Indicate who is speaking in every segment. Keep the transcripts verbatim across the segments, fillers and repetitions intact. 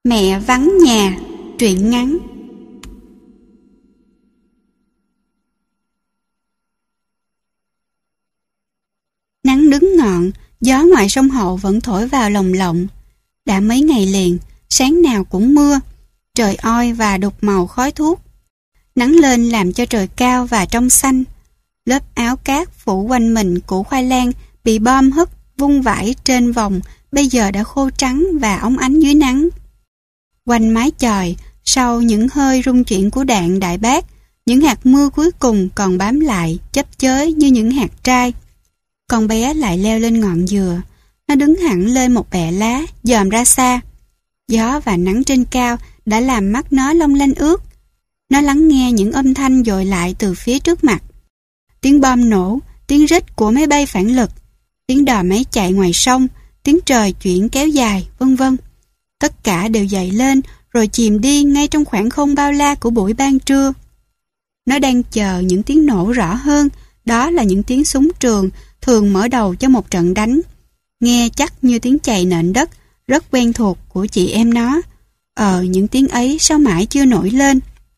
Speaker 1: Mẹ vắng nhà, truyện ngắn. Nắng đứng ngọn, gió ngoài sông Hậu vẫn thổi vào lồng lộng. Đã mấy ngày liền, sáng nào cũng mưa, trời oi và đục màu khói thuốc. Nắng lên làm cho trời cao và trong xanh. Lớp áo cát phủ quanh mình củ khoai lang bị bom hất vung vãi trên vòng bây giờ đã khô trắng và óng ánh dưới nắng. Quanh mái chòi, sau những hơi rung chuyển của đạn đại bác, những hạt mưa cuối cùng còn bám lại, chấp chới như những hạt trai. Con bé lại leo lên ngọn dừa. Nó đứng hẳn lên một bẹ lá, dòm ra xa. Gió và nắng trên cao đã làm mắt nó long lanh ướt. Nó lắng nghe những âm thanh dội lại từ phía trước mặt. Tiếng bom nổ, tiếng rít của máy bay phản lực, tiếng đò máy chạy ngoài sông, tiếng trời chuyển kéo dài, vân vân. Tất cả đều dậy lên rồi chìm đi ngay trong khoảng không bao la của buổi ban trưa. Nó đang chờ những tiếng nổ rõ hơn, đó là những tiếng súng trường thường mở đầu cho một trận đánh. Nghe chắc như tiếng chày nện đất, rất quen thuộc của chị em nó. Ờ, những tiếng ấy sao mãi chưa nổi lên.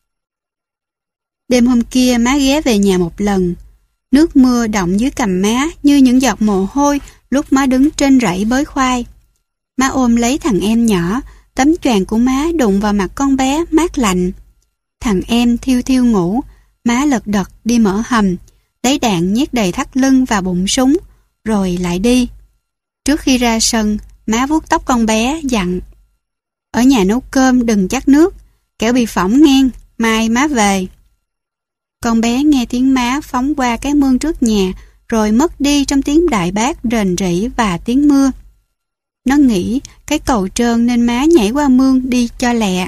Speaker 1: Đêm hôm kia má ghé về nhà một lần. Nước mưa đọng dưới cằm má như những giọt mồ hôi lúc má đứng trên rẫy bới khoai. Má ôm lấy thằng em nhỏ, tấm choàng của má đụng vào mặt con bé mát lạnh. Thằng em thiêu thiêu ngủ, má lật đật đi mở hầm, lấy đạn nhét đầy thắt lưng và bụng súng, rồi lại đi. Trước khi ra sân, má vuốt tóc con bé dặn: ở nhà nấu cơm đừng chắc nước, kẻo bị phỏng ngang, mai má về. Con bé nghe tiếng má phóng qua cái mương trước nhà, rồi mất đi trong tiếng đại bác rền rĩ và tiếng mưa. Nó nghĩ cái cầu trơn nên má nhảy qua mương đi cho lẹ.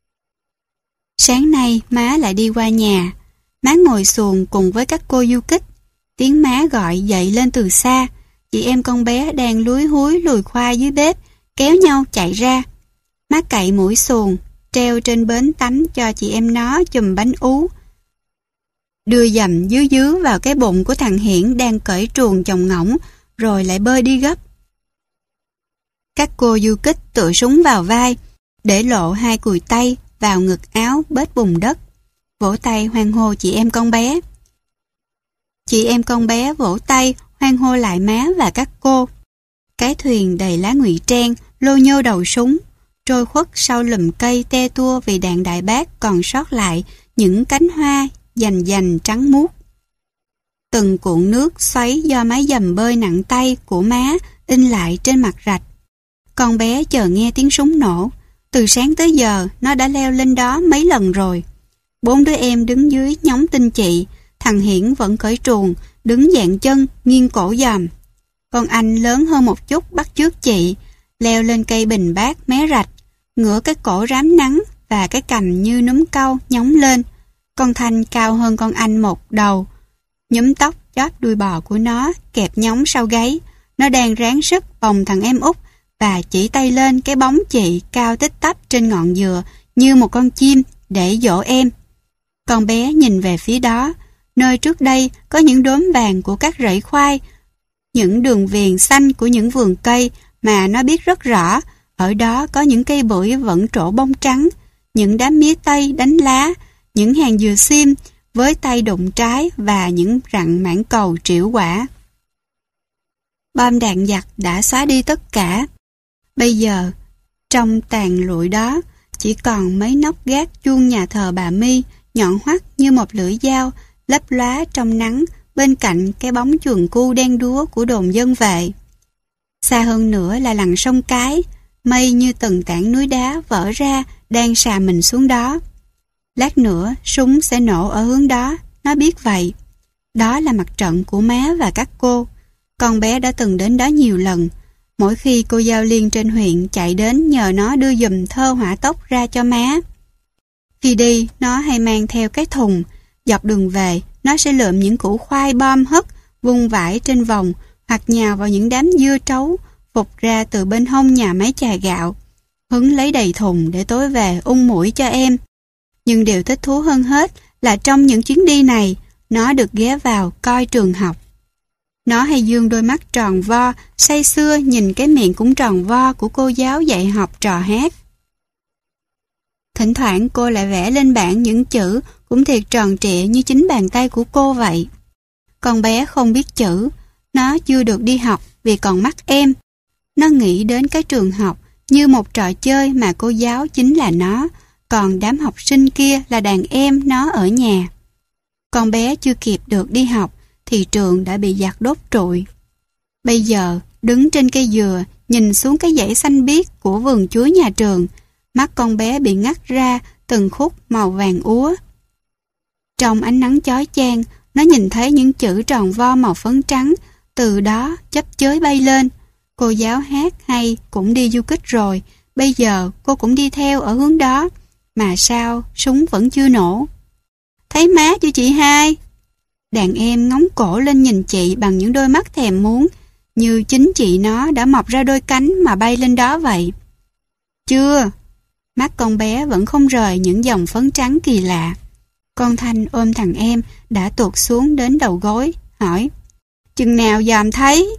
Speaker 1: Sáng nay má lại đi qua nhà. Má ngồi xuồng cùng với các cô du kích. Tiếng má gọi dậy lên từ xa. Chị em con bé đang lúi húi lùi khoai dưới bếp, kéo nhau chạy ra. Má cậy mũi xuồng, treo trên bến tắm cho chị em nó chùm bánh ú, đưa dầm dứ dứ vào cái bụng của thằng Hiển đang cởi truồng chồng ngỗng, rồi lại bơi đi gấp. Các cô du kích tựa súng vào vai, để lộ hai cùi tay vào ngực áo bết bùn đất, vỗ tay hoan hô chị em con bé. Chị em con bé vỗ tay hoan hô lại má và các cô. Cái thuyền đầy lá ngụy trang lô nhô đầu súng, trôi khuất sau lùm cây te tua vì đạn đại bác còn sót lại những cánh hoa dành dành trắng muốt. Từng cuộn nước xoáy do mái dầm bơi nặng tay của má in lại trên mặt rạch. Con bé chờ nghe tiếng súng nổ. Từ sáng tới giờ nó đã leo lên đó mấy lần rồi. Bốn đứa em đứng dưới nhóng tin chị. Thằng Hiển vẫn cởi truồng, đứng dạn chân, nghiêng cổ dòm. Con anh lớn hơn một chút bắt chước chị, leo lên cây bình bát mé rạch, ngửa cái cổ rám nắng và cái cằm như núm cau nhóng lên. Con Thanh cao hơn con anh một đầu. Nhúm tóc chóp đuôi bò của nó kẹp nhóng sau gáy. Nó đang ráng sức bồng thằng em út và chỉ tay lên cái bóng chị cao tích tắp trên ngọn dừa như một con chim để dỗ em. Con bé nhìn về phía đó, nơi trước đây có những đốm vàng của các rẫy khoai, những đường viền xanh của những vườn cây mà nó biết rất rõ. Ở đó có những cây bưởi vẫn trổ bông trắng, những đám mía tây đánh lá, những hàng dừa xiêm với tay đụng trái và những rặng mãng cầu trĩu quả. Bom đạn giặc đã xóa đi tất cả. Bây giờ, trong tàn lụi đó, chỉ còn mấy nóc gác chuông nhà thờ bà My nhọn hoắt như một lưỡi dao lấp lóa trong nắng bên cạnh cái bóng chuồng cu đen đúa của đồn dân vệ. Xa hơn nữa là lằn sông Cái, mây như từng tảng núi đá vỡ ra đang xà mình xuống đó. Lát nữa súng sẽ nổ ở hướng đó, nó biết vậy. Đó là mặt trận của má và các cô. Con bé đã từng đến đó nhiều lần. Mỗi khi cô Giao Liên trên huyện chạy đến nhờ nó đưa giùm thơ hỏa tốc ra cho má. Khi đi, nó hay mang theo cái thùng. Dọc đường về, nó sẽ lượm những củ khoai bom hất, vung vãi trên vòng, hoặc nhào vào những đám dưa trấu, phục ra từ bên hông nhà máy chà gạo. Hứng lấy đầy thùng để tối về ung mũi cho em. Nhưng điều thích thú hơn hết là trong những chuyến đi này, nó được ghé vào coi trường học. Nó hay dương đôi mắt tròn vo, say sưa nhìn cái miệng cũng tròn vo của cô giáo dạy học trò hát. Thỉnh thoảng cô lại vẽ lên bảng những chữ cũng thiệt tròn trịa như chính bàn tay của cô vậy. Con bé không biết chữ, nó chưa được đi học vì còn mắc em. Nó nghĩ đến cái trường học như một trò chơi mà cô giáo chính là nó, còn đám học sinh kia là đàn em nó ở nhà. Con bé chưa kịp được đi học thì trường đã bị giặc đốt trụi. Bây giờ, đứng trên cây dừa, nhìn xuống cái dãy xanh biếc của vườn chuối nhà trường, mắt con bé bị ngắt ra từng khúc màu vàng úa. Trong ánh nắng chói chang, nó nhìn thấy những chữ tròn vo màu phấn trắng, từ đó chấp chới bay lên. Cô giáo hát hay cũng đi du kích rồi, bây giờ cô cũng đi theo ở hướng đó, mà sao súng vẫn chưa nổ. Thấy má chưa chị hai? Đàn em ngóng cổ lên nhìn chị bằng những đôi mắt thèm muốn, như chính chị nó đã mọc ra đôi cánh mà bay lên đó vậy. Chưa. Mắt con bé vẫn không rời những dòng phấn trắng kỳ lạ. Con Thanh ôm thằng em đã tuột xuống đến đầu gối, hỏi: Chừng nào dòm thấy?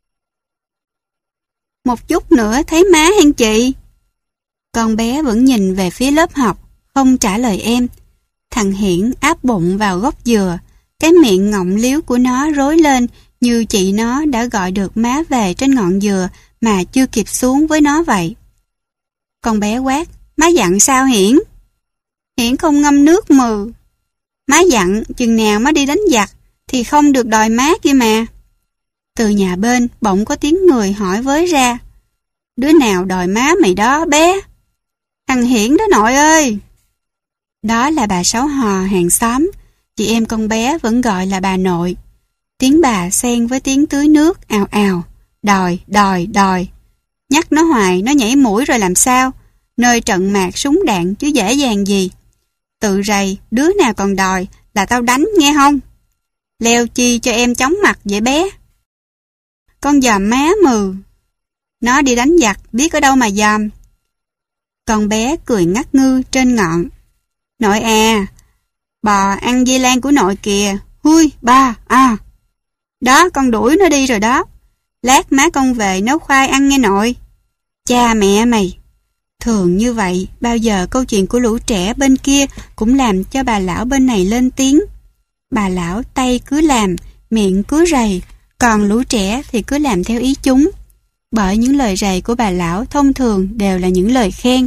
Speaker 1: Một chút nữa thấy má hen chị. Con bé vẫn nhìn về phía lớp học, không trả lời em. Thằng Hiển áp bụng vào gốc dừa, cái miệng ngọng liếu của nó rối lên như chị nó đã gọi được má về trên ngọn dừa mà chưa kịp xuống với nó vậy. Con bé quát: Má dặn sao Hiển? Hiển không ngâm nước mừ. Má dặn chừng nào má đi đánh giặc thì không được đòi má kia mà. Từ nhà bên bỗng có tiếng người hỏi với ra: Đứa nào đòi má mày đó bé? Thằng Hiển đó nội ơi. Đó là bà Sáu Hò hàng xóm, chị em con bé vẫn gọi là bà nội. Tiếng bà xen với tiếng tưới nước ào ào, đòi, đòi, đòi. Nhắc nó hoài nó nhảy mũi rồi làm sao? Nơi trận mạc súng đạn chứ dễ dàng gì. Tự rầy, đứa nào còn đòi là tao đánh nghe không? Leo chi cho em chóng mặt vậy bé? Con dòm má mừ. Nó đi đánh giặc biết ở đâu mà dòm. Con bé cười ngắt ngư trên ngọn. Nội à, bò ăn dây lan của nội kìa. Hui, ba, à. Đó, con đuổi nó đi rồi đó. Lát má con về nấu khoai ăn nghe nội. Cha mẹ mày. Thường như vậy, bao giờ câu chuyện của lũ trẻ bên kia cũng làm cho bà lão bên này lên tiếng. Bà lão tay cứ làm, miệng cứ rầy, còn lũ trẻ thì cứ làm theo ý chúng. Bởi những lời rầy của bà lão thông thường đều là những lời khen.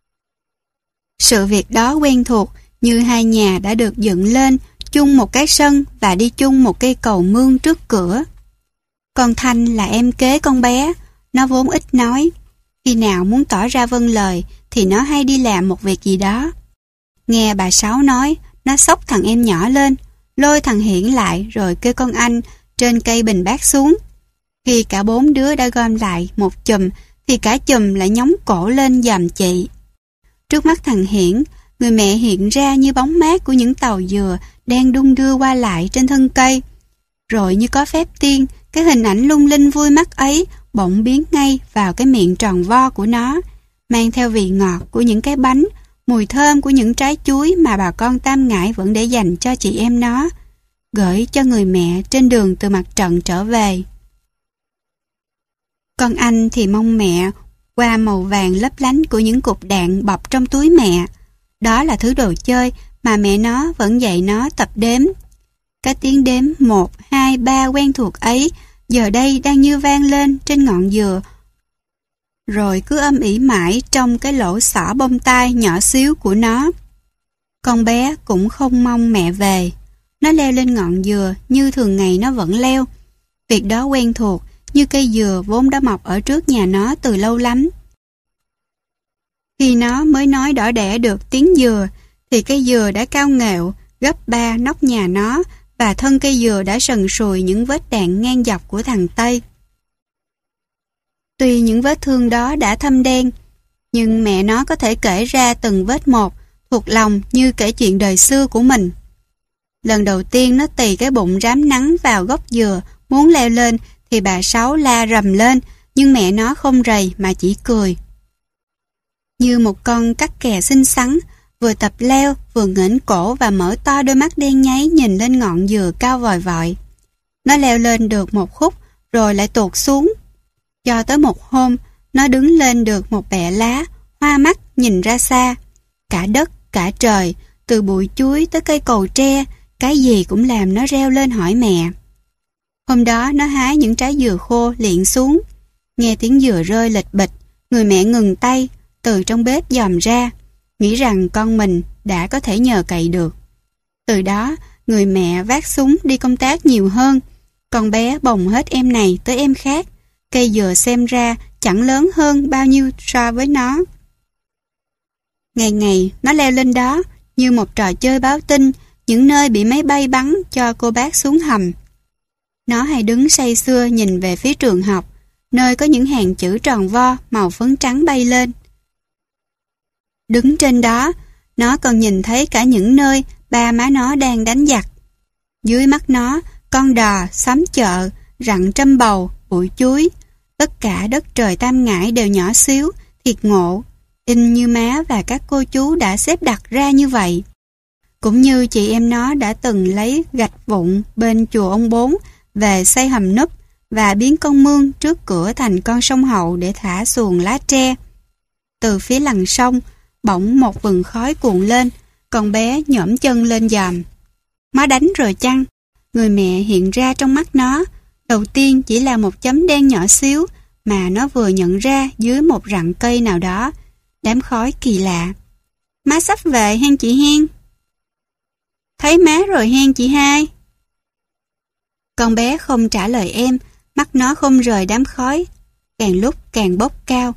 Speaker 1: Sự việc đó quen thuộc như hai nhà đã được dựng lên chung một cái sân và đi chung một cây cầu mương trước cửa. Con Thanh là em kế con bé, nó vốn ít nói. Khi nào muốn tỏ ra vâng lời thì nó hay đi làm một việc gì đó. Nghe bà Sáu nói, nó xốc thằng em nhỏ lên, lôi thằng Hiển lại rồi kêu con Anh trên cây bình bát xuống. Khi cả bốn đứa đã gom lại một chùm thì cả chùm lại nhóng cổ lên dòm chị. Trước mắt thằng Hiển, người mẹ hiện ra như bóng mát của những tàu dừa đang đung đưa qua lại trên thân cây. Rồi như có phép tiên, cái hình ảnh lung linh vui mắt ấy bỗng biến ngay vào cái miệng tròn vo của nó, mang theo vị ngọt của những cái bánh, mùi thơm của những trái chuối mà bà con Tam Ngãi vẫn để dành cho chị em nó, gửi cho người mẹ trên đường từ mặt trận trở về. Con Anh thì mong mẹ qua màu vàng lấp lánh của những cục đạn bọc trong túi mẹ. Đó là thứ đồ chơi mà mẹ nó vẫn dạy nó tập đếm. Cái tiếng đếm một, hai, ba quen thuộc ấy giờ đây đang như vang lên trên ngọn dừa, rồi cứ âm ỉ mãi trong cái lỗ xỏ bông tai nhỏ xíu của nó. Con bé cũng không mong mẹ về. Nó leo lên ngọn dừa như thường ngày nó vẫn leo. Việc đó quen thuộc như cây dừa vốn đã mọc ở trước nhà nó từ lâu lắm. Khi nó mới nói đỏ đẻ được tiếng dừa thì cây dừa đã cao nghệu gấp ba nóc nhà nó, và thân cây dừa đã sần sùi những vết đạn ngang dọc của thằng Tây. Tuy những vết thương đó đã thâm đen, nhưng mẹ nó có thể kể ra từng vết một, thuộc lòng như kể chuyện đời xưa của mình. Lần đầu tiên nó tì cái bụng rám nắng vào gốc dừa, muốn leo lên thì bà Sáu la rầm lên, nhưng mẹ nó không rầy mà chỉ cười. Như một con cắt kè xinh xắn, vừa tập leo, vừa nghển cổ và mở to đôi mắt đen nháy nhìn lên ngọn dừa cao vòi vọi. Nó leo lên được một khúc, rồi lại tuột xuống. Cho tới một hôm, nó đứng lên được một bẹ lá, hoa mắt nhìn ra xa. cả đất, cả trời, từ bụi chuối tới cây cầu tre, cái gì cũng làm nó reo lên hỏi mẹ. Hôm đó nó hái những trái dừa khô liệng xuống. Nghe tiếng dừa rơi lệch bịch, người mẹ ngừng tay, từ trong bếp dòm ra, nghĩ rằng con mình đã có thể nhờ cậy được. Từ đó, người mẹ vác súng đi công tác nhiều hơn. Con bé bồng hết em này tới em khác. Cây dừa xem ra chẳng lớn hơn bao nhiêu so với nó. Ngày ngày nó leo lên đó như một trò chơi báo tin những nơi bị máy bay bắn cho cô bác xuống hầm. Nó hay đứng say sưa nhìn về phía trường học, nơi có những hàng chữ tròn vo màu phấn trắng bay lên. Đứng trên đó, nó còn nhìn thấy cả những nơi ba má nó đang đánh giặc. Dưới mắt nó, con đò, xóm chợ, rặng trăm bầu, bụi chuối, tất cả đất trời Tam Ngãi đều nhỏ xíu, thiệt ngộ, in như má và các cô chú đã xếp đặt ra như vậy. Cũng như chị em nó đã từng lấy gạch vụn bên chùa ông Bốn về xây hầm núp và biến con mương trước cửa thành con sông Hậu để thả xuồng lá tre. Từ phía lằn sông, bỗng một vừng khói cuồn lên, con bé nhổm chân lên dòm. Má đánh rồi chăng? Người mẹ hiện ra trong mắt nó. Đầu tiên chỉ là một chấm đen nhỏ xíu mà nó vừa nhận ra dưới một rặng cây nào đó. Đám khói kỳ lạ. Má sắp về hen chị hen? Thấy má rồi hen chị hai? Con bé không trả lời em, mắt nó không rời đám khói, càng lúc càng bốc cao.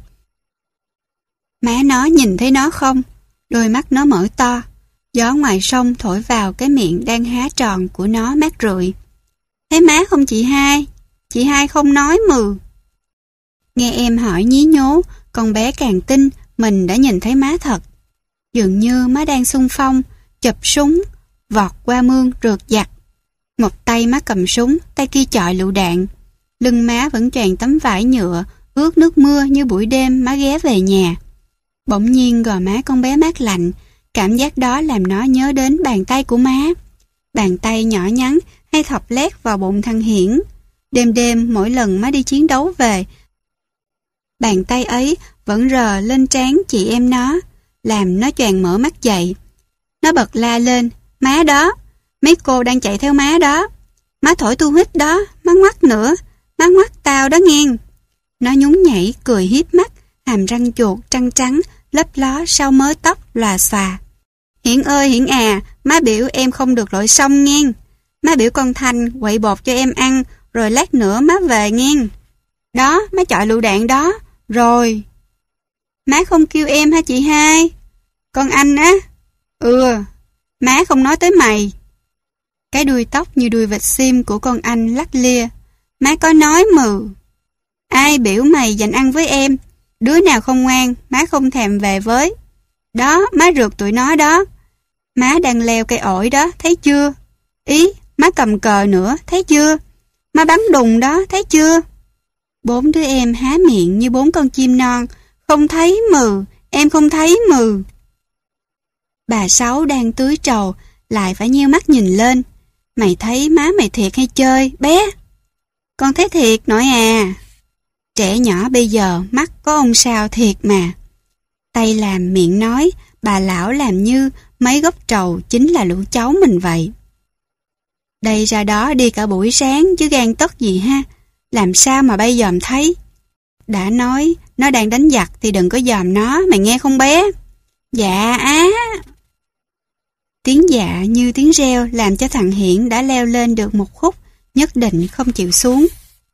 Speaker 1: Má nó nhìn thấy nó không? Đôi mắt nó mở to. Gió ngoài sông thổi vào cái miệng đang há tròn của nó mát rượi. Thấy má không chị hai? Chị hai không nói mừ. Nghe em hỏi nhí nhố, con bé càng tin mình đã nhìn thấy má thật. Dường như má đang xung phong, chụp súng, vọt qua mương rượt giặc. Một tay má cầm súng, tay kia chọi lựu đạn. Lưng má vẫn choàng tấm vải nhựa, ướt nước mưa như buổi đêm má ghé về nhà. Bỗng nhiên gò má con bé mát lạnh, cảm giác đó làm nó nhớ đến bàn tay của má. Bàn tay nhỏ nhắn hay thọc lét vào bụng thằng Hiển. Đêm đêm mỗi lần má đi chiến đấu về, bàn tay ấy vẫn rờ lên trán chị em nó, làm nó choàng mở mắt dậy. Nó bật la lên, má đó, mấy cô đang chạy theo má đó. Má thổi tu hít đó, má ngoắt nữa, má ngoắt tao đó nghe. Nó nhún nhảy, cười hiếp mắt, hàm răng chuột trắng trắng, lấp ló sau mớ tóc lòa xòa. Hiển ơi Hiển à, má biểu em không được lội sông nghe. Má biểu con Thanh quậy bột cho em ăn, rồi lát nữa má về nghe. Đó, má chọi lựu đạn đó, rồi. Má không kêu em hả chị hai? Con anh á? Ừ, má không nói tới mày. Cái đuôi tóc như đuôi vịt sim của con anh lắc lia. Má có nói mừ. Ai biểu mày dành ăn với em? Đứa nào không ngoan, má không thèm về với. Đó, má rượt tụi nó đó. Má đang leo cây ổi đó, thấy chưa? Ý, má cầm cờ nữa, thấy chưa? Má bắn đùng đó, thấy chưa? Bốn đứa em há miệng như bốn con chim non. Không thấy mừ, em không thấy mừ. Bà Sáu đang tưới trầu, lại phải nheo mắt nhìn lên. Mày thấy má mày thiệt hay chơi, bé? Con thấy thiệt nội à. Trẻ nhỏ bây giờ mắt có ông sao thiệt mà. Tay làm miệng nói, bà lão làm như mấy gốc trầu chính là lũ cháu mình vậy. Đây ra đó đi cả buổi sáng chứ gan tất gì ha. Làm sao mà bây dòm thấy? Đã nói nó đang đánh giặc thì đừng có dòm nó, mày nghe không bé? Dạ á. Tiếng dạ như tiếng reo làm cho thằng Hiển đã leo lên được một khúc, nhất định không chịu xuống.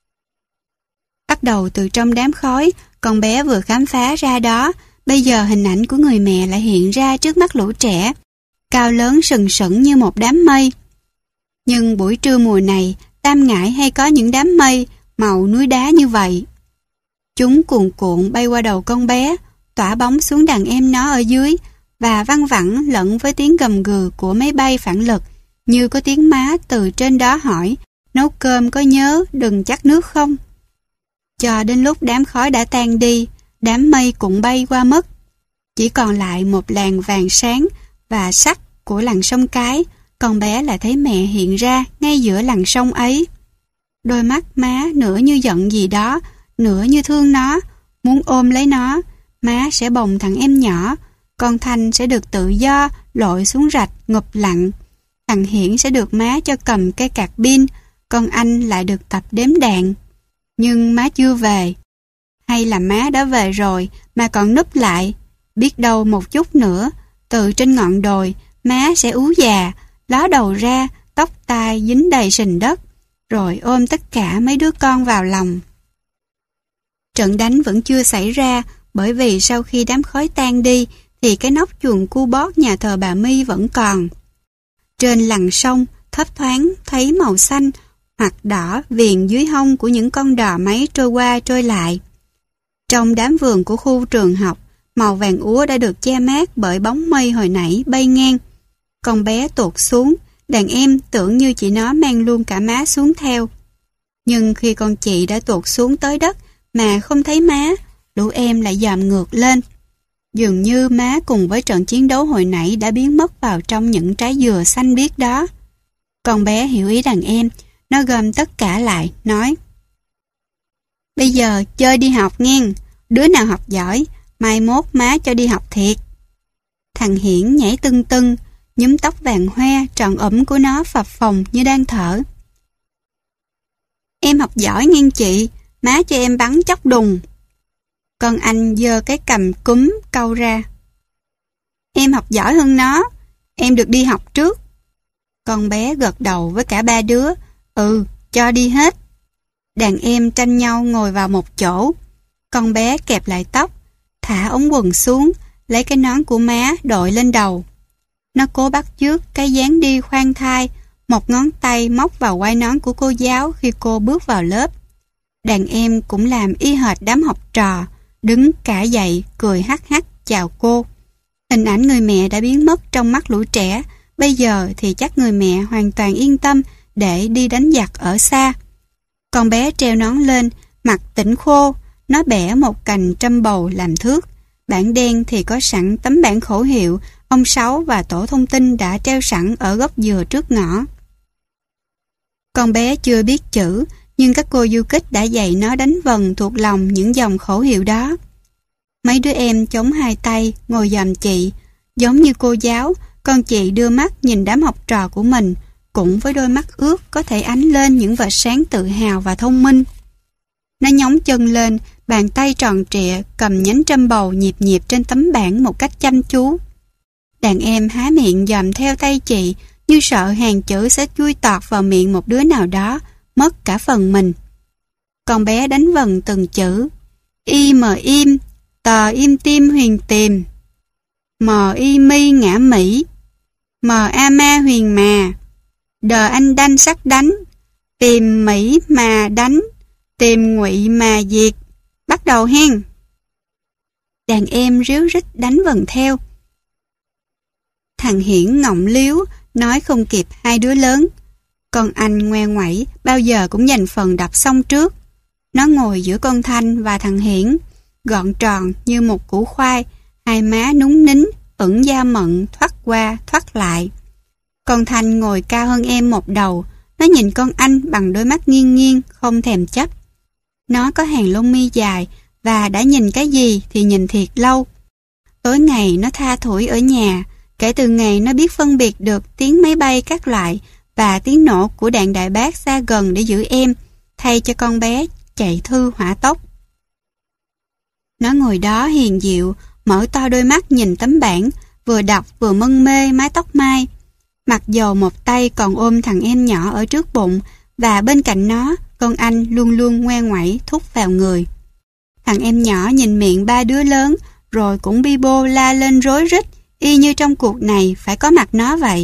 Speaker 1: Bắt đầu từ trong đám khói, con bé vừa khám phá ra đó, bây giờ hình ảnh của người mẹ lại hiện ra trước mắt lũ trẻ, cao lớn sừng sững như một đám mây. Nhưng buổi trưa mùa này, Tam Ngãi hay có những đám mây màu núi đá như vậy. Chúng cuồn cuộn bay qua đầu con bé, tỏa bóng xuống đàn em nó ở dưới, và văng vẳng lẫn với tiếng gầm gừ của máy bay phản lực, như có tiếng má từ trên đó hỏi, nấu cơm có nhớ đừng chắc nước không? Cho đến lúc đám khói đã tan đi, đám mây cũng bay qua mất. Chỉ còn lại một làn vàng sáng và sắc của làn sông Cái, con bé lại thấy mẹ hiện ra ngay giữa làn sông ấy. Đôi mắt má nửa như giận gì đó, nửa như thương nó, muốn ôm lấy nó. Má sẽ bồng thằng em nhỏ, con Thanh sẽ được tự do lội xuống rạch ngụp lặn. Thằng Hiển sẽ được má cho cầm cây cạc pin, con Anh lại được tập đếm đạn. Nhưng má chưa về. Hay là má đã về rồi mà còn núp lại. Biết đâu một chút nữa, từ trên ngọn đồi, má sẽ ú già, ló đầu ra, tóc tai dính đầy sình đất, rồi ôm tất cả mấy đứa con vào lòng. Trận đánh vẫn chưa xảy ra, bởi vì sau khi đám khói tan đi, thì cái nóc chuồng cu bót nhà thờ bà My vẫn còn. Trên lằn sông, thấp thoáng thấy màu xanh hoặc đỏ viền dưới hông của những con đò máy trôi qua trôi lại. Trong đám vườn của khu trường học, màu vàng úa đã được che mát bởi bóng mây hồi nãy bay ngang. Con bé tuột xuống, đàn em tưởng như chị nó mang luôn cả má xuống theo. Nhưng khi con chị đã tuột xuống tới đất mà không thấy má, lũ em lại dòm ngược lên. Dường như má cùng với trận chiến đấu hồi nãy đã biến mất vào trong những trái dừa xanh biếc đó. Con bé hiểu ý đàn em, nó gom tất cả lại, nói: Bây giờ chơi đi học nghe, đứa nào học giỏi, mai mốt má cho đi học thiệt. Thằng Hiển nhảy tưng tưng, nhúm tóc vàng hoe tròn ẩm của nó phập phồng như đang thở. Em học giỏi nghe chị, má cho em bắn chóc đùng. Con Anh giơ cái cằm cúm cau ra. Em học giỏi hơn nó, em được đi học trước. Con bé gật đầu với cả ba đứa. Ừ, cho đi hết. Đàn em tranh nhau ngồi vào một chỗ. Con bé kẹp lại tóc, thả ống quần xuống, lấy cái nón của má đội lên đầu. Nó cố bắt chước cái dáng đi khoan thai, một ngón tay móc vào quai nón của cô giáo khi cô bước vào lớp. Đàn em cũng làm y hệt đám học trò, đứng cả dậy cười hắc hắc chào cô. Hình ảnh người mẹ đã biến mất trong mắt lũ trẻ, bây giờ thì chắc người mẹ hoàn toàn yên tâm để đi đánh giặc ở xa. Con bé treo nón lên, mặt tỉnh khô, nó bẻ một cành trâm bầu làm thước. Bảng đen thì có sẵn tấm bảng khẩu hiệu, ông Sáu và tổ thông tin đã treo sẵn ở gốc dừa trước ngõ. Con bé chưa biết chữ, nhưng các cô du kích đã dạy nó đánh vần thuộc lòng những dòng khẩu hiệu đó. Mấy đứa em chống hai tay, ngồi dòm chị. Giống như cô giáo, con chị đưa mắt nhìn đám học trò của mình, cũng với đôi mắt ướt có thể ánh lên những vệt sáng tự hào và thông minh. Nó nhóng chân lên, bàn tay tròn trịa cầm nhánh trâm bầu nhịp nhịp trên tấm bảng một cách chăm chú. Đàn em há miệng dòm theo tay chị, như sợ hàng chữ sẽ chui tọt vào miệng một đứa nào đó, mất cả phần mình. Con bé đánh vần từng chữ. Y mờ im, tờ im tim huyền tìm. Mờ y mi ngã mỹ. Mờ a ma huyền mà. Đờ anh đanh sắc đánh. Tìm mỹ mà đánh. Tìm ngụy mà diệt. Bắt đầu hen. Đàn em ríu rít đánh vần theo. Thằng Hiển ngọng liếu, nói không kịp hai đứa lớn. Con Anh ngoe ngoẩy, bao giờ cũng giành phần đọc xong trước. Nó ngồi giữa con Thanh và thằng Hiển, gọn tròn như một củ khoai, hai má núng nính, ửng da mận thoát qua thoát lại. Con Thanh ngồi cao hơn em một đầu, nó nhìn con Anh bằng đôi mắt nghiêng nghiêng, không thèm chấp. Nó có hàng lông mi dài và đã nhìn cái gì thì nhìn thiệt lâu. Tối ngày nó tha thủi ở nhà, kể từ ngày nó biết phân biệt được tiếng máy bay các loại và tiếng nổ của đạn đại bác xa gần để giữ em, thay cho con bé chạy thư hỏa tốc. Nó ngồi đó hiền diệu, mở to đôi mắt nhìn tấm bảng, vừa đọc vừa mân mê mái tóc mai. Mặc dầu một tay còn ôm thằng em nhỏ ở trước bụng, và bên cạnh nó, con Anh luôn luôn ngoe ngoẩy thúc vào người. Thằng em nhỏ nhìn miệng ba đứa lớn, rồi cũng bi bô la lên rối rít, y như trong cuộc này phải có mặt nó vậy.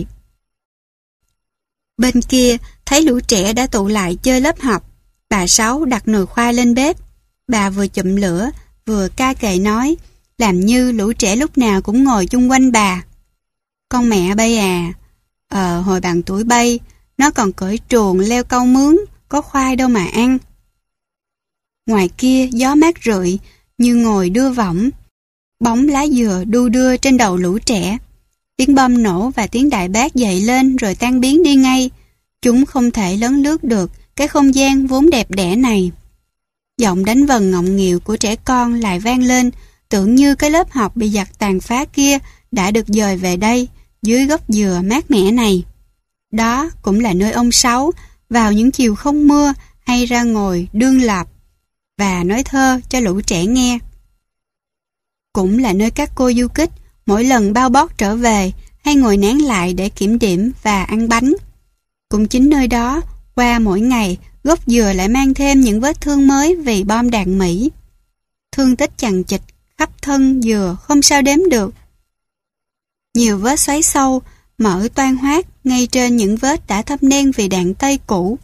Speaker 1: Bên kia, thấy lũ trẻ đã tụ lại chơi lớp học. Bà Sáu đặt nồi khoai lên bếp. Bà vừa chụm lửa, vừa ca kệ nói, làm như lũ trẻ lúc nào cũng ngồi chung quanh bà. Con mẹ bay à, ờ hồi bằng tuổi bay, nó còn cởi truồng leo câu mướn, có khoai đâu mà ăn. Ngoài kia gió mát rượi, như ngồi đưa võng. Bóng lá dừa đu đưa trên đầu lũ trẻ. Tiếng bom nổ và tiếng đại bác dậy lên rồi tan biến đi ngay. Chúng không thể lấn lướt được cái không gian vốn đẹp đẽ này. Giọng đánh vần ngọng nghịu của trẻ con lại vang lên, tưởng như cái lớp học bị giặc tàn phá kia đã được dời về đây, dưới gốc dừa mát mẻ này. Đó cũng là nơi ông Sáu vào những chiều không mưa hay ra ngồi đương lạp và nói thơ cho lũ trẻ nghe. Cũng là nơi các cô du kích mỗi lần bao bót trở về hay ngồi nán lại để kiểm điểm và ăn bánh. Cũng chính nơi đó, qua mỗi ngày, gốc dừa lại mang thêm những vết thương mới vì bom đạn Mỹ. Thương tích chằng chịt khắp thân dừa không sao đếm được. Nhiều vết xoáy sâu, mở toan hoác ngay trên những vết đã thâm đen vì đạn Tây cũ.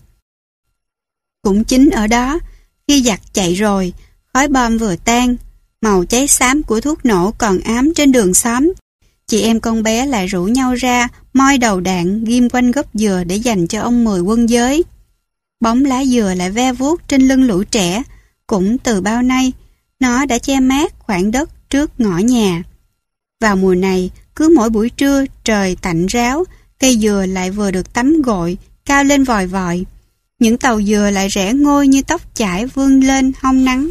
Speaker 1: Cũng chính ở đó, khi giặc chạy rồi, khói bom vừa tan, màu cháy xám của thuốc nổ còn ám trên đường xóm, chị em con bé lại rủ nhau ra moi đầu đạn ghim quanh gốc dừa để dành cho ông Mười quân giới. Bóng lá dừa lại ve vuốt trên lưng lũ trẻ, cũng từ bao nay, nó đã che mát khoảng đất trước ngõ nhà. Vào mùa này, cứ mỗi buổi trưa trời tạnh ráo, cây dừa lại vừa được tắm gội, cao lên vòi vòi. Những tàu dừa lại rẽ ngôi như tóc chải vươn lên hong nắng.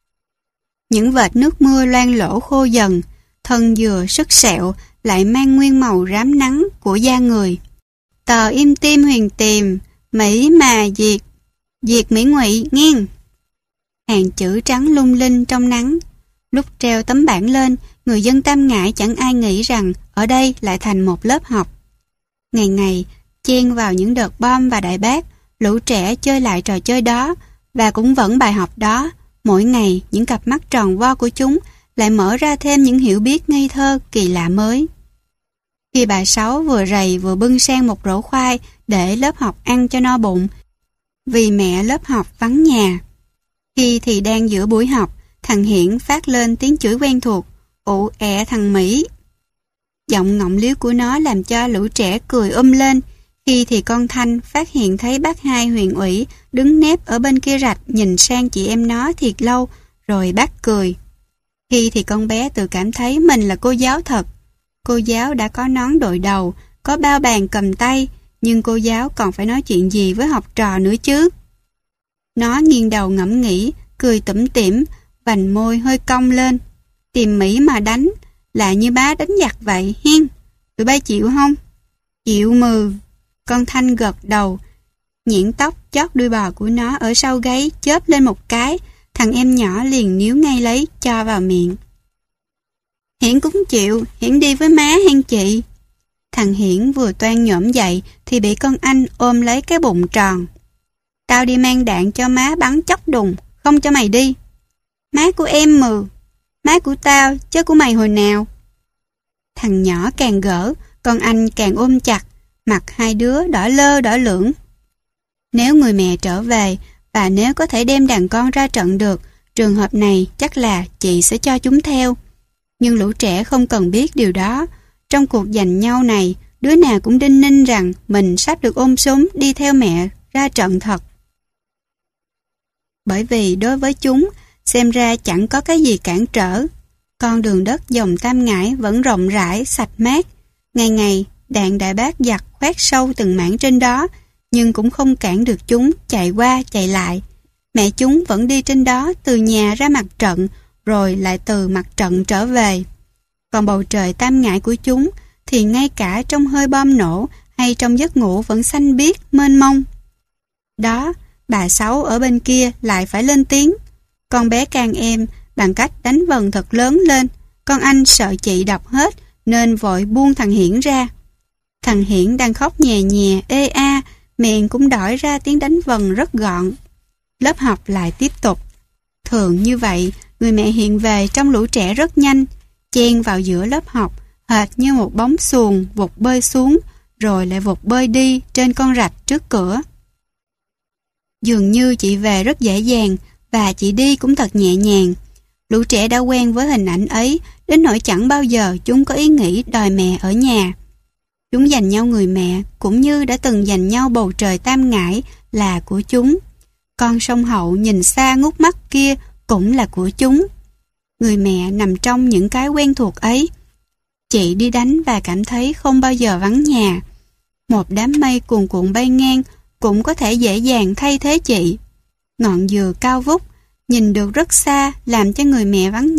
Speaker 1: Những vệt nước mưa loang lỗ khô dần, thân dừa sức sẹo lại mang nguyên màu rám nắng của da người. Tờ im tim huyền tìm, Mỹ mà diệt, diệt Mỹ ngụy nghiêng. Hàng chữ trắng lung linh trong nắng. Lúc treo tấm bảng lên, người dân Tam Ngãi chẳng ai nghĩ rằng ở đây lại thành một lớp học. Ngày ngày, chen vào những đợt bom và đại bác, lũ trẻ chơi lại trò chơi đó, và cũng vẫn bài học đó. Mỗi ngày, những cặp mắt tròn vo của chúng lại mở ra thêm những hiểu biết ngây thơ kỳ lạ mới. Khi bà Sáu vừa rầy vừa bưng sang một rổ khoai để lớp học ăn cho no bụng, vì mẹ lớp học vắng nhà. Khi thì đang giữa buổi học, thằng Hiển phát lên tiếng chửi quen thuộc, ụ ẹ thằng Mỹ. Giọng ngọng liếu của nó làm cho lũ trẻ cười um lên. Khi thì con Thanh phát hiện thấy bác Hai huyện ủy đứng nép ở bên kia rạch nhìn sang chị em nó thiệt lâu, rồi bác cười. Khi thì con bé tự cảm thấy mình là cô giáo thật. Cô giáo đã có nón đội đầu, có bao bàn cầm tay, nhưng cô giáo còn phải nói chuyện gì với học trò nữa chứ. Nó nghiêng đầu ngẫm nghĩ, cười tủm tỉm, vành môi hơi cong lên. Tìm Mỹ mà đánh, là như bá đánh giặc vậy, hiên. Tụi bay chịu không? Chịu mừ. Con Thanh gật đầu. Nhẽn tóc chót đuôi bò của nó ở sau gáy chớp lên một cái, thằng em nhỏ liền níu ngay lấy cho vào miệng. Hiển cũng chịu, Hiển đi với má hen chị. Thằng Hiển vừa toan nhổm dậy thì bị con anh ôm lấy cái bụng tròn. Tao đi mang đạn cho má bắn chóc đùng, không cho mày đi. Má của em mừ, má của tao, chứ của mày hồi nào. Thằng nhỏ càng gỡ, con anh càng ôm chặt, mặt hai đứa đỏ lơ đỏ lưỡng. Nếu người mẹ trở về, và nếu có thể đem đàn con ra trận được, trường hợp này chắc là chị sẽ cho chúng theo. Nhưng lũ trẻ không cần biết điều đó. Trong cuộc giành nhau này, đứa nào cũng đinh ninh rằng mình sắp được ôm súng đi theo mẹ ra trận thật. Bởi vì đối với chúng, xem ra chẳng có cái gì cản trở. Con đường đất dòng Tam Ngãi vẫn rộng rãi, sạch mát. Ngày ngày, đạn đại bác giặc khoét sâu từng mảng trên đó, nhưng cũng không cản được chúng chạy qua chạy lại. Mẹ chúng vẫn đi trên đó từ nhà ra mặt trận, rồi lại từ mặt trận trở về. Còn bầu trời Tam Ngãi của chúng thì ngay cả trong hơi bom nổ hay trong giấc ngủ vẫn xanh biếc mênh mông. Đó, bà Sáu ở bên kia lại phải lên tiếng. Con bé can em bằng cách đánh vần thật lớn lên. Con anh sợ chị đọc hết nên vội buông thằng Hiển ra. Thằng Hiển đang khóc nhè nhè ê a, miệng cũng đỏi ra tiếng đánh vần rất gọn. Lớp học lại tiếp tục. Thường như vậy, người mẹ hiện về trong lũ trẻ rất nhanh, chen vào giữa lớp học, hệt như một bóng xuồng vụt bơi xuống, rồi lại vụt bơi đi trên con rạch trước cửa. Dường như chị về rất dễ dàng, và chị đi cũng thật nhẹ nhàng. Lũ trẻ đã quen với hình ảnh ấy, đến nỗi chẳng bao giờ chúng có ý nghĩ đòi mẹ ở nhà. Chúng giành nhau người mẹ, cũng như đã từng giành nhau bầu trời Tam Ngãi là của chúng. Con sông Hậu nhìn xa ngút mắt kia cũng là của chúng. Người mẹ nằm trong những cái quen thuộc ấy. Chị đi đánh và cảm thấy không bao giờ vắng nhà. Một đám mây cuồn cuộn bay ngang cũng có thể dễ dàng thay thế chị. Ngọn dừa cao vút, nhìn được rất xa làm cho người mẹ vắng nhà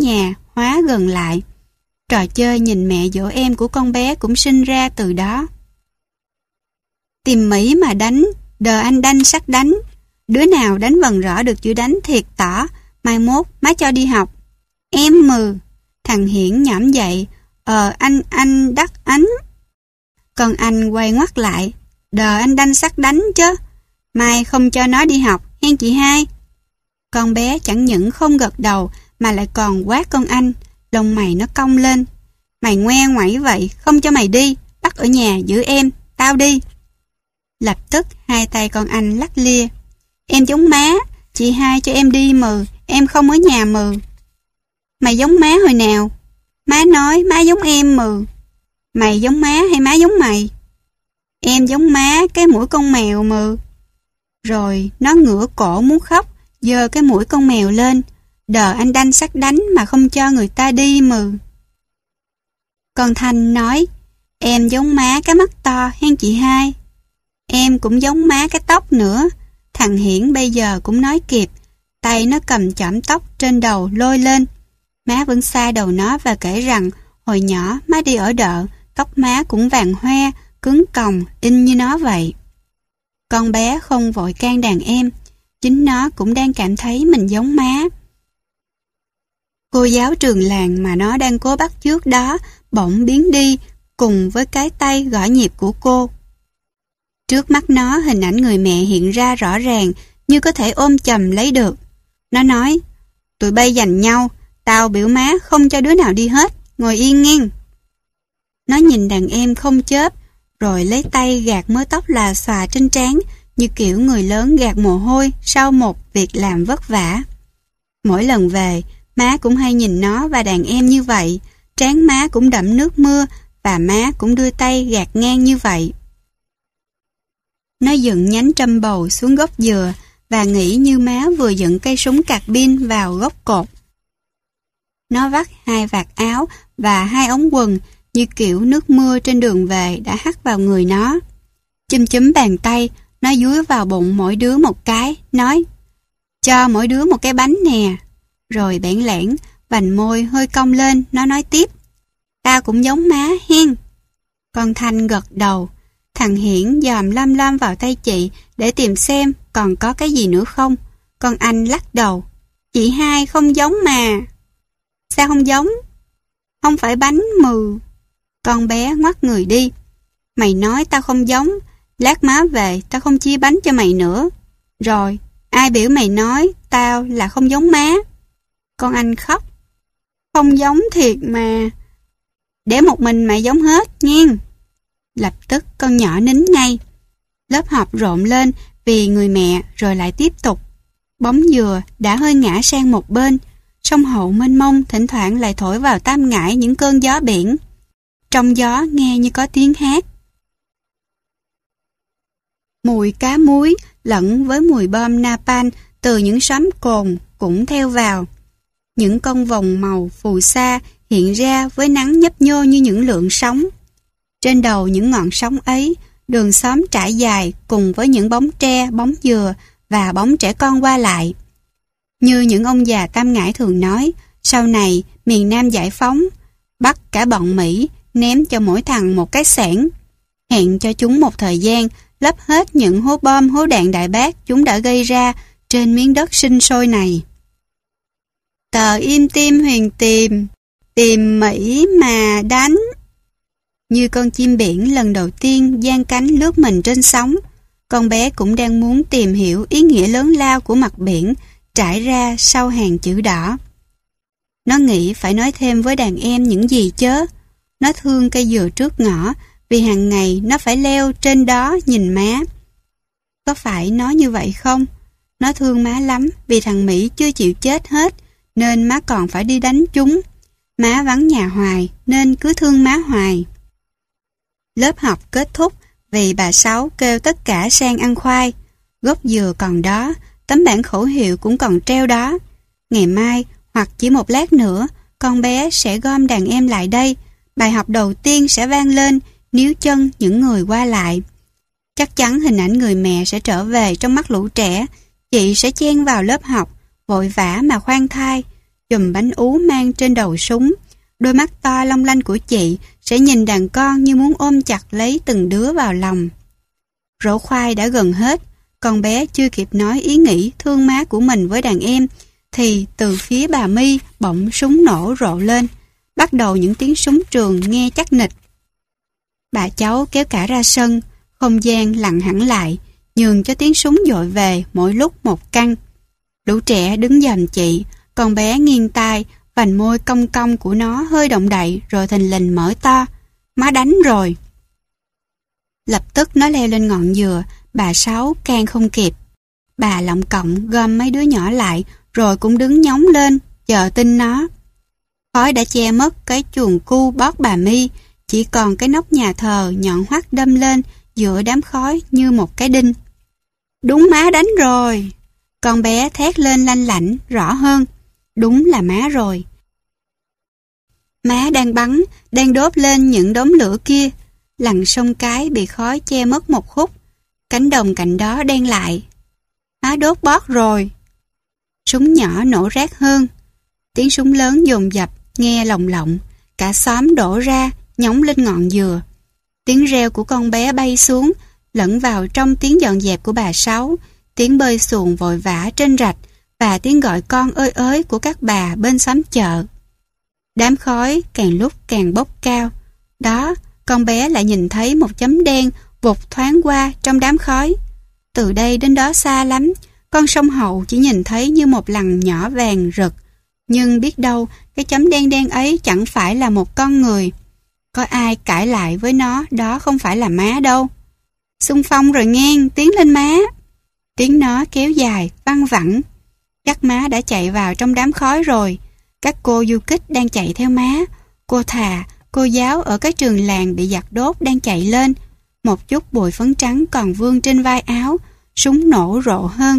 Speaker 1: hóa gần lại. Trò chơi nhìn mẹ dỗ em của con bé cũng sinh ra từ đó. Tìm Mỹ mà đánh, đờ anh đanh sắc đánh. Đứa nào đánh vần rõ được chữ đánh thiệt tỏ, mai mốt má cho đi học. Em mừ. Thằng Hiển nhõm dậy. Ờ anh anh đắc ánh. Còn anh quay ngoắt lại. Đờ anh đanh sắc đánh chứ. Mai không cho nó đi học, hen chị hai. Con bé chẳng những không gật đầu mà lại còn quát con anh. Lông mày nó cong lên. Mày ngoe ngoẩy vậy, không cho mày đi. Bắt ở nhà giữ em, tao đi. Lập tức hai tay con anh lắc lia. Em giống má, chị hai cho em đi mừ, em không ở nhà mừ. Mày giống má hồi nào? Má nói má giống em mừ. Mày giống má hay má giống mày? Em giống má, cái mũi con mèo mừ. Rồi nó ngửa cổ muốn khóc, giơ cái mũi con mèo lên. Đờ anh đanh sắc đánh mà không cho người ta đi mừ. Con Thanh nói, em giống má cái mắt to hen chị hai. Em cũng giống má cái tóc nữa. Thằng Hiển bây giờ cũng nói kịp. Tay nó cầm chỏm tóc trên đầu lôi lên. Má vẫn xa đầu nó và kể rằng hồi nhỏ má đi ở đợ, tóc má cũng vàng hoe, cứng còng, in như nó vậy. Con bé không vội can đàn em. Chính nó cũng đang cảm thấy mình giống má. Cô giáo trường làng mà nó đang cố bắt chước đó bỗng biến đi cùng với cái tay gõ nhịp của cô. Trước mắt nó hình ảnh người mẹ hiện ra rõ ràng như có thể ôm chầm lấy được. Nó nói, tụi bay giành nhau, tao biểu má không cho đứa nào đi hết, ngồi yên nghe. Nó nhìn đàn em không chớp, rồi lấy tay gạt mớ tóc là xòa trên trán như kiểu người lớn gạt mồ hôi sau một việc làm vất vả. Mỗi lần về, má cũng hay nhìn nó và đàn em như vậy, trán má cũng đẫm nước mưa và má cũng đưa tay gạt ngang như vậy. Nó dựng nhánh trâm bầu xuống gốc dừa và nghĩ như má vừa dựng cây súng cạc pin vào gốc cột. Nó vắt hai vạt áo và hai ống quần như kiểu nước mưa trên đường về đã hắt vào người nó. Chum chúm bàn tay, nó dúi vào bụng mỗi đứa một cái, nói, cho mỗi đứa một cái bánh nè. Rồi bẽn lẽn, vành môi hơi cong lên, nó nói tiếp, tao cũng giống má hen. Con Thanh gật đầu. Thằng Hiển dòm lăm lăm vào tay chị để tìm xem còn có cái gì nữa không. Con anh lắc đầu. Chị hai không giống mà. Sao không giống? Không phải bánh mừ. Con bé ngoắt người đi. Mày nói tao không giống, lát má về tao không chia bánh cho mày nữa. Rồi, ai biểu mày nói tao là không giống má? Con anh khóc. Không giống thiệt mà. Để một mình mày giống hết, nghe. Lập tức con nhỏ nín ngay. Lớp học rộn lên vì người mẹ rồi lại tiếp tục. Bóng dừa đã hơi ngã sang một bên. Sông Hậu mênh mông thỉnh thoảng lại thổi vào tam ngãi những cơn gió biển. Trong gió nghe như có tiếng hát. Mùi cá muối lẫn với mùi bom napalm từ những xóm cồn cũng theo vào. Những con vòng màu phù sa hiện ra với nắng nhấp nhô như những lượng sóng. Trên đầu những ngọn sóng ấy, đường xóm trải dài cùng với những bóng tre, bóng dừa và bóng trẻ con qua lại. Như những ông già Tam Ngãi thường nói, sau này miền Nam giải phóng, bắt cả bọn Mỹ, ném cho mỗi thằng một cái xẻng. Hẹn cho chúng một thời gian, lấp hết những hố bom, hố đạn đại bác chúng đã gây ra trên miếng đất sinh sôi này. Tờ im tim huyền tìm, tìm Mỹ mà đánh. Như con chim biển lần đầu tiên giang cánh lướt mình trên sóng, con bé cũng đang muốn tìm hiểu ý nghĩa lớn lao của mặt biển trải ra sau hàng chữ đỏ. Nó nghĩ phải nói thêm với đàn em những gì chớ. Nó thương cây dừa trước ngõ vì hàng ngày nó phải leo trên đó nhìn má. Có phải nói như vậy không? Nó thương má lắm vì thằng Mỹ chưa chịu chết hết nên má còn phải đi đánh chúng. Má vắng nhà hoài nên cứ thương má hoài. Lớp học kết thúc vì bà Sáu kêu tất cả sang ăn khoai. Gốc dừa còn đó, tấm bảng khẩu hiệu cũng còn treo đó. Ngày mai hoặc chỉ một lát nữa, con bé sẽ gom đàn em lại đây. Bài học đầu tiên sẽ vang lên, níu chân những người qua lại. Chắc chắn hình ảnh người mẹ sẽ trở về trong mắt lũ trẻ. Chị sẽ chen vào lớp học, vội vã mà khoan thai. chùm bánh ú mang trên đầu súng. Đôi mắt to long lanh của chị sẽ nhìn đàn con như muốn ôm chặt lấy từng đứa vào lòng. Rổ khoai đã gần hết, con bé chưa kịp nói ý nghĩ thương má của mình với đàn em, thì từ phía bà My bỗng súng nổ rộ lên, bắt đầu những tiếng súng trường nghe chắc nịch. Bà cháu kéo cả ra sân, không gian lặng hẳn lại, nhường cho tiếng súng dội về mỗi lúc một căn. Lũ trẻ đứng dòm chị, con bé nghiêng tai, vành môi cong cong của nó hơi động đậy rồi thình lình mở to. Má đánh rồi. Lập tức nó leo lên ngọn dừa, bà Sáu can không kịp. Bà lọng cộng gom mấy đứa nhỏ lại rồi cũng đứng nhóng lên, chờ tin nó. Khói đã che mất cái chuồng cu bót bà My, chỉ còn cái nóc nhà thờ nhọn hoắt đâm lên giữa đám khói như một cái đinh. Đúng má đánh rồi. Con bé thét lên lanh lảnh rõ hơn. Đúng là má rồi. Má đang bắn, đang đốt lên những đống lửa kia. Lằn sông cái bị khói che mất một khúc. Cánh đồng cạnh đó đen lại. Má đốt bót rồi. Súng nhỏ nổ rát hơn. Tiếng súng lớn dồn dập, nghe lồng lộng. Cả xóm đổ ra, nhóng lên ngọn dừa. Tiếng reo của con bé bay xuống, lẫn vào trong tiếng dọn dẹp của bà Sáu, tiếng bơi xuồng vội vã trên rạch và tiếng gọi con ơi ới của các bà bên xóm chợ. Đám khói càng lúc càng bốc cao. Đó, con bé lại nhìn thấy một chấm đen vụt thoáng qua trong đám khói. Từ đây đến đó xa lắm, con sông Hậu chỉ nhìn thấy như một lằn nhỏ vàng rực. Nhưng biết đâu, cái chấm đen đen ấy chẳng phải là một con người. Có ai cãi lại với nó, đó không phải là má đâu. Xung phong rồi ngang, tiến lên má. Tiếng nó kéo dài, văng vẳng. Chắc má đã chạy vào trong đám khói rồi. Các cô du kích đang chạy theo má. Cô Thà, cô giáo ở cái trường làng bị giặc đốt đang chạy lên. Một chút bụi phấn trắng còn vương trên vai áo. Súng nổ rộ hơn.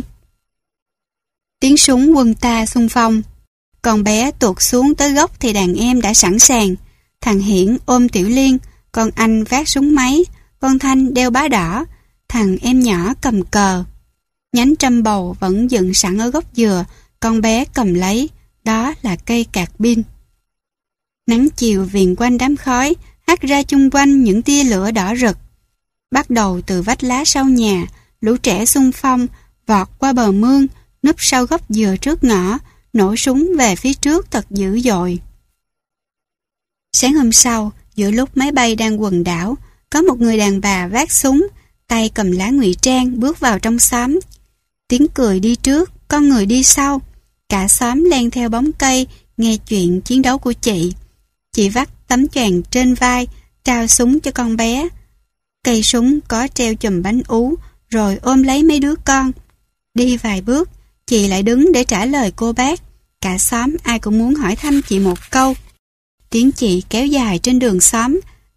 Speaker 1: Tiếng súng quân ta xung phong. Con bé tuột xuống tới gốc thì đàn em đã sẵn sàng. Thằng Hiển ôm Tiểu Liên, con anh vác súng máy, con Thanh đeo bá đỏ, thằng em nhỏ cầm cờ. Nhánh trăm bầu vẫn dựng sẵn ở gốc dừa, con bé cầm lấy, đó là cây cạc pin. Nắng chiều viền quanh đám khói, hắt ra chung quanh những tia lửa đỏ rực. Bắt đầu từ vách lá sau nhà, lũ trẻ xung phong, vọt qua bờ mương, núp sau gốc dừa trước ngõ, nổ súng về phía trước thật dữ dội. Sáng hôm sau, giữa lúc máy bay đang quần đảo, có một người đàn bà vác súng, tay cầm lá ngụy trang bước vào trong xóm. Tiếng cười đi trước, con người đi sau. Cả xóm len theo bóng cây, nghe chuyện chiến đấu của chị. Chị vắt tấm choàng trên vai, trao súng cho con bé. Cây súng có treo chùm bánh ú, rồi ôm lấy mấy đứa con. Đi vài bước, chị lại đứng để trả lời cô bác. Cả xóm ai cũng muốn hỏi thăm chị một câu. Tiếng chị kéo dài trên đường xóm.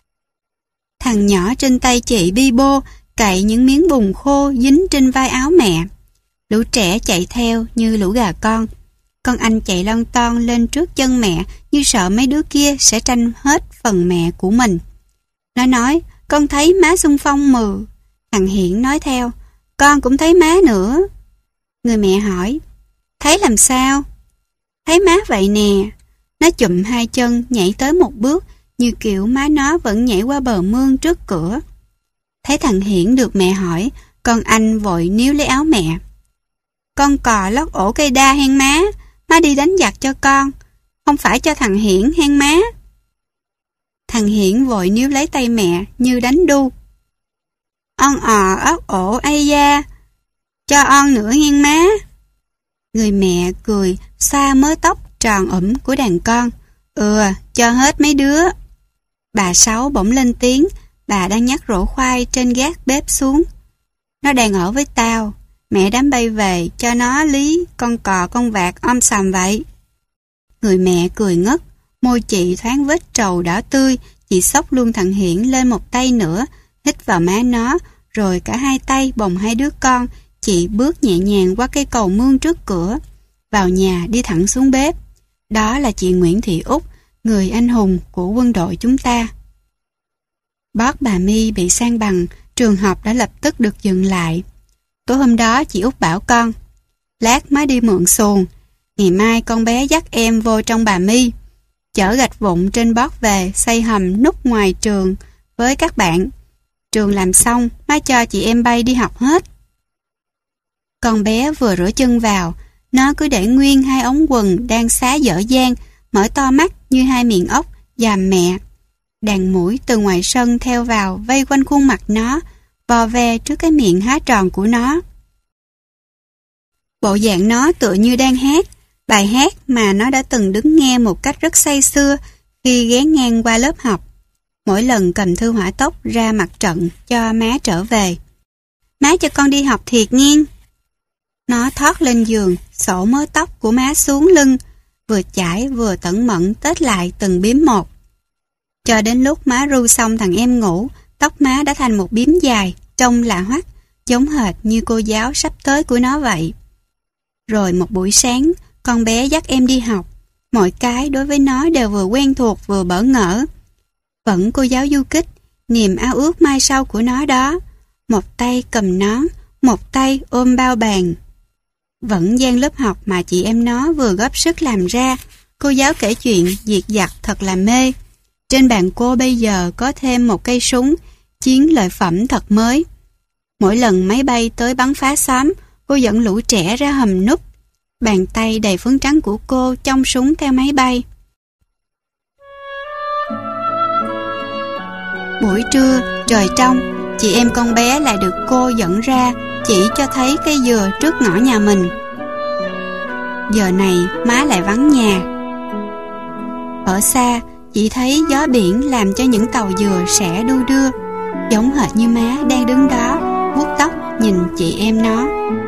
Speaker 1: Thằng nhỏ trên tay chị bi bô, cậy những miếng bùn khô dính trên vai áo mẹ. Lũ trẻ chạy theo như lũ gà con. Con anh chạy lon ton lên trước chân mẹ như sợ mấy đứa kia sẽ tranh hết phần mẹ của mình. Nó nói, con thấy má xung phong mừ. Thằng Hiển nói theo, con cũng thấy má nữa. Người mẹ hỏi, thấy làm sao? Thấy má vậy nè. Nó chụm hai chân nhảy tới một bước, như kiểu má nó vẫn nhảy qua bờ mương trước cửa. Thấy thằng Hiển được mẹ hỏi, con anh vội níu lấy áo mẹ. Con cò lót ổ cây đa hen má, má đi đánh giặc cho con, không phải cho thằng Hiển hen má. Thằng Hiển vội níu lấy tay mẹ như đánh đu. On ò ốc ổ ây da, cho on nữa hen má. Người mẹ cười xoa mớ tóc tròn ủm của đàn con. Ừ, cho hết mấy đứa. Bà Sáu bỗng lên tiếng, bà đang nhắc rổ khoai trên gác bếp xuống. Nó đang ở với tao, mẹ đám bay về cho nó lý con cò con vạc om sòm vậy. Người mẹ cười ngất, môi chị thoáng vết trầu đỏ tươi, chị xốc luôn thằng Hiển lên một tay nữa, hít vào má nó, rồi cả hai tay bồng hai đứa con, chị bước nhẹ nhàng qua cây cầu mương trước cửa, vào nhà đi thẳng xuống bếp. Đó là chị Nguyễn Thị Út, người anh hùng của quân đội chúng ta. Bót bà My bị san bằng, trường học đã lập tức được dừng lại. Tối hôm đó chị Út bảo con, lát má đi mượn xuồng, Ngày mai con bé dắt em vô trong bà My, chở gạch vụn trên bót về, xây hầm nút ngoài trường với các bạn. Trường làm xong, má cho chị em bay đi học hết. Con bé vừa rửa chân vào, nó cứ để nguyên hai ống quần đang xá dở dang, mở to mắt như hai miệng ốc, dàm mẹ. Đàn muỗi từ ngoài sân theo vào, vây quanh khuôn mặt nó, vò ve trước cái miệng há tròn của nó. Bộ dạng nó tựa như đang hát, bài hát mà nó đã từng đứng nghe một cách rất say sưa khi ghé ngang qua lớp học. Mỗi lần cầm thư hỏa tốc ra mặt trận cho má trở về. Má cho con đi học thiệt nghiêng. Nó thoát lên giường, xổ mớ tóc của má xuống lưng, vừa chải vừa tẩn mẫn tết lại từng bím một. Cho đến lúc má ru xong thằng em ngủ, tóc má đã thành một bím dài, trông lạ hoắc, giống hệt như cô giáo sắp tới của nó vậy. Rồi một buổi sáng, con bé dắt em đi học. Mọi cái đối với nó đều vừa quen thuộc vừa bỡ ngỡ. Vẫn cô giáo du kích, niềm ao ước mai sau của nó đó. Một tay cầm nón, một tay ôm bao bàn. Vẫn gian lớp học mà chị em nó vừa góp sức làm ra. Cô giáo kể chuyện diệt giặc thật là mê. Trên bàn cô bây giờ có thêm một cây súng, chiến lợi phẩm thật mới. Mỗi lần máy bay tới bắn phá xóm, cô dẫn lũ trẻ ra hầm núp. Bàn tay đầy phấn trắng của cô trong súng theo máy bay. Buổi trưa, trời trong, chị em con bé lại được cô dẫn ra chỉ cho thấy cây dừa trước ngõ nhà mình. Giờ này má lại vắng nhà. Ở xa, chị thấy gió biển làm cho những tàu dừa sẽ đu đưa, giống hệt như má đang đứng đó vuốt tóc nhìn chị em nó.